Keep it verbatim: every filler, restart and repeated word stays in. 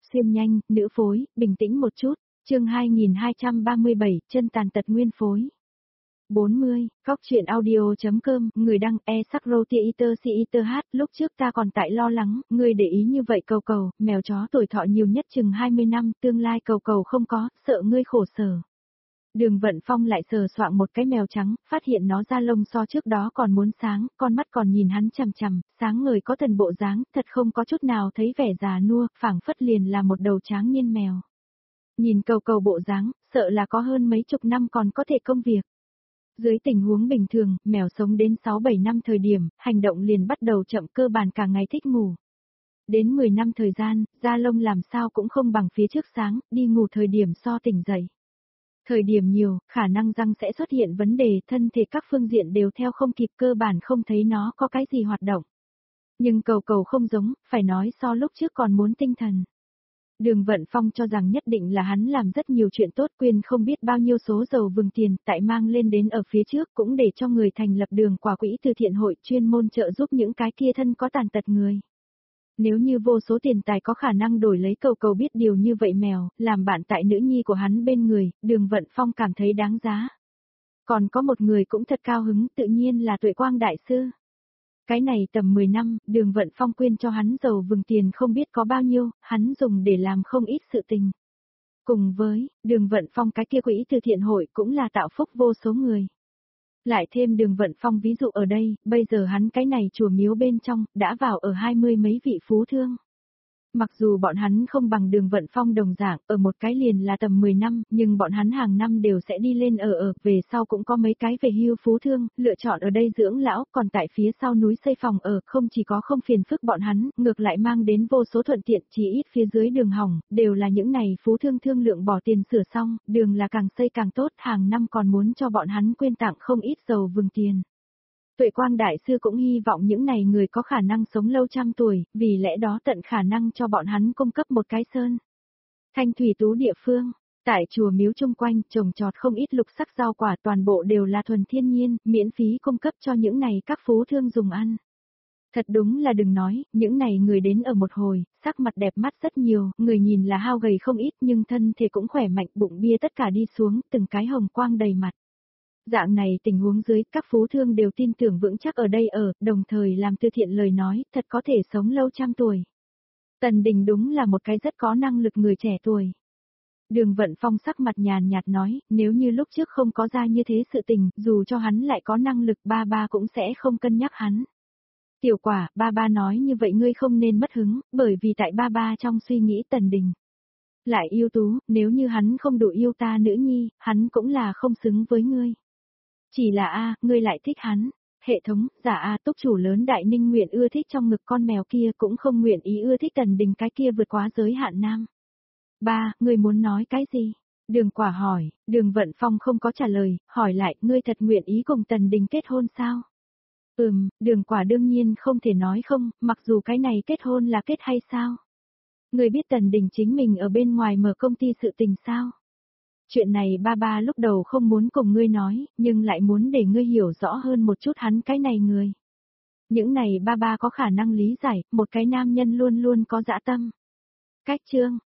xuyên nhanh, nữ phối, bình tĩnh một chút, chương hai nghìn hai trăm ba mươi bảy, chân tàn tật nguyên phối. bốn mươi, Góc truyện audio.com, người đăng e sắc roti iter si iter hát, lúc trước ta còn tại lo lắng, người để ý như vậy cầu cầu, mèo chó tuổi thọ nhiều nhất chừng hai mươi năm, tương lai cầu cầu không có, sợ ngươi khổ sở. Đường Vận Phong lại sờ soạng một cái mèo trắng, phát hiện nó da lông so trước đó còn muốn sáng, con mắt còn nhìn hắn chằm chằm, sáng ngời có thần bộ dáng, thật không có chút nào thấy vẻ già nua, phảng phất liền là một đầu tráng niên mèo. Nhìn cầu cầu bộ dáng, sợ là có hơn mấy chục năm còn có thể công việc. Dưới tình huống bình thường, mèo sống đến sáu bảy năm thời điểm, hành động liền bắt đầu chậm, cơ bản cả ngày thích ngủ. Đến mười năm thời gian, da lông làm sao cũng không bằng phía trước sáng, đi ngủ thời điểm so tỉnh dậy. Thời điểm nhiều, khả năng răng sẽ xuất hiện vấn đề, thân thể các phương diện đều theo không kịp, cơ bản không thấy nó có cái gì hoạt động. Nhưng cầu cầu không giống, phải nói so lúc trước còn muốn tinh thần. Đường Vận Phong cho rằng nhất định là hắn làm rất nhiều chuyện tốt, quyên không biết bao nhiêu số dầu vừng tiền, tại mang lên đến ở phía trước cũng để cho người thành lập đường quả quỹ từ thiện hội chuyên môn trợ giúp những cái kia thân có tàn tật người. Nếu như vô số tiền tài có khả năng đổi lấy cầu cầu biết điều như vậy mèo, làm bạn tại nữ nhi của hắn bên người, Đường Vận Phong cảm thấy đáng giá. Còn có một người cũng thật cao hứng, tự nhiên là Tuệ Quang Đại Sư. Cái này tầm mười năm, Đường Vận Phong quyên cho hắn dầu vừng tiền không biết có bao nhiêu, hắn dùng để làm không ít sự tình. Cùng với, Đường Vận Phong cái kia quỹ từ thiện hội cũng là tạo phúc vô số người. Lại thêm Đường Vận Phong ví dụ ở đây, bây giờ hắn cái này chùa miếu bên trong, đã vào ở hai mươi mấy vị phú thương. Mặc dù bọn hắn không bằng Đường Vận Phong đồng dạng, ở một cái liền là tầm mười năm, nhưng bọn hắn hàng năm đều sẽ đi lên ở ở, về sau cũng có mấy cái về hưu phú thương, lựa chọn ở đây dưỡng lão, còn tại phía sau núi xây phòng ở, không chỉ có không phiền phức bọn hắn, ngược lại mang đến vô số thuận tiện, chỉ ít phía dưới đường hỏng, đều là những này phú thương thương lượng bỏ tiền sửa xong, đường là càng xây càng tốt, hàng năm còn muốn cho bọn hắn quyên tặng không ít dầu vừng tiền. Tuệ Quang Đại Sư cũng hy vọng những này người có khả năng sống lâu trăm tuổi, vì lẽ đó tận khả năng cho bọn hắn cung cấp một cái sơn. Thanh thủy tú địa phương, tại chùa miếu chung quanh trồng trọt không ít lục sắc rau quả, toàn bộ đều là thuần thiên nhiên, miễn phí cung cấp cho những này các phú thương dùng ăn. Thật đúng là đừng nói, những này người đến ở một hồi, sắc mặt đẹp mắt rất nhiều, người nhìn là hao gầy không ít nhưng thân thể cũng khỏe mạnh, bụng bia tất cả đi xuống, từng cái hồng quang đầy mặt. Dạng này tình huống dưới, các phú thương đều tin tưởng vững chắc ở đây ở, đồng thời làm từ thiện lời nói, thật có thể sống lâu trăm tuổi. Tần Đình đúng là một cái rất có năng lực người trẻ tuổi. Đường Vận Phong sắc mặt nhàn nhạt nói, nếu như lúc trước không có ra như thế sự tình, dù cho hắn lại có năng lực, ba ba cũng sẽ không cân nhắc hắn. Tiểu Quả, ba ba nói như vậy ngươi không nên mất hứng, bởi vì tại ba ba trong suy nghĩ Tần Đình lại yêu tú, nếu như hắn không đủ yêu ta nữ nhi, hắn cũng là không xứng với ngươi. Chỉ là a, ngươi lại thích hắn. Hệ thống, giả a, túc chủ lớn Đại Ninh nguyện ưa thích trong ngực con mèo kia, cũng không nguyện ý ưa thích Tần Đình cái kia vượt quá giới hạn nam. Ba, ngươi muốn nói cái gì? Đường Quả hỏi, Đường Vận Phong không có trả lời, hỏi lại, ngươi thật nguyện ý cùng Tần Đình kết hôn sao? Ừm, Đường Quả đương nhiên không thể nói không, mặc dù cái này kết hôn là kết hay sao? Ngươi biết Tần Đình chính mình ở bên ngoài mở công ty sự tình sao? Chuyện này ba ba lúc đầu không muốn cùng ngươi nói, nhưng lại muốn để ngươi hiểu rõ hơn một chút hắn cái này người. Những này ba ba có khả năng lý giải, một cái nam nhân luôn luôn có dã tâm. Cách chương,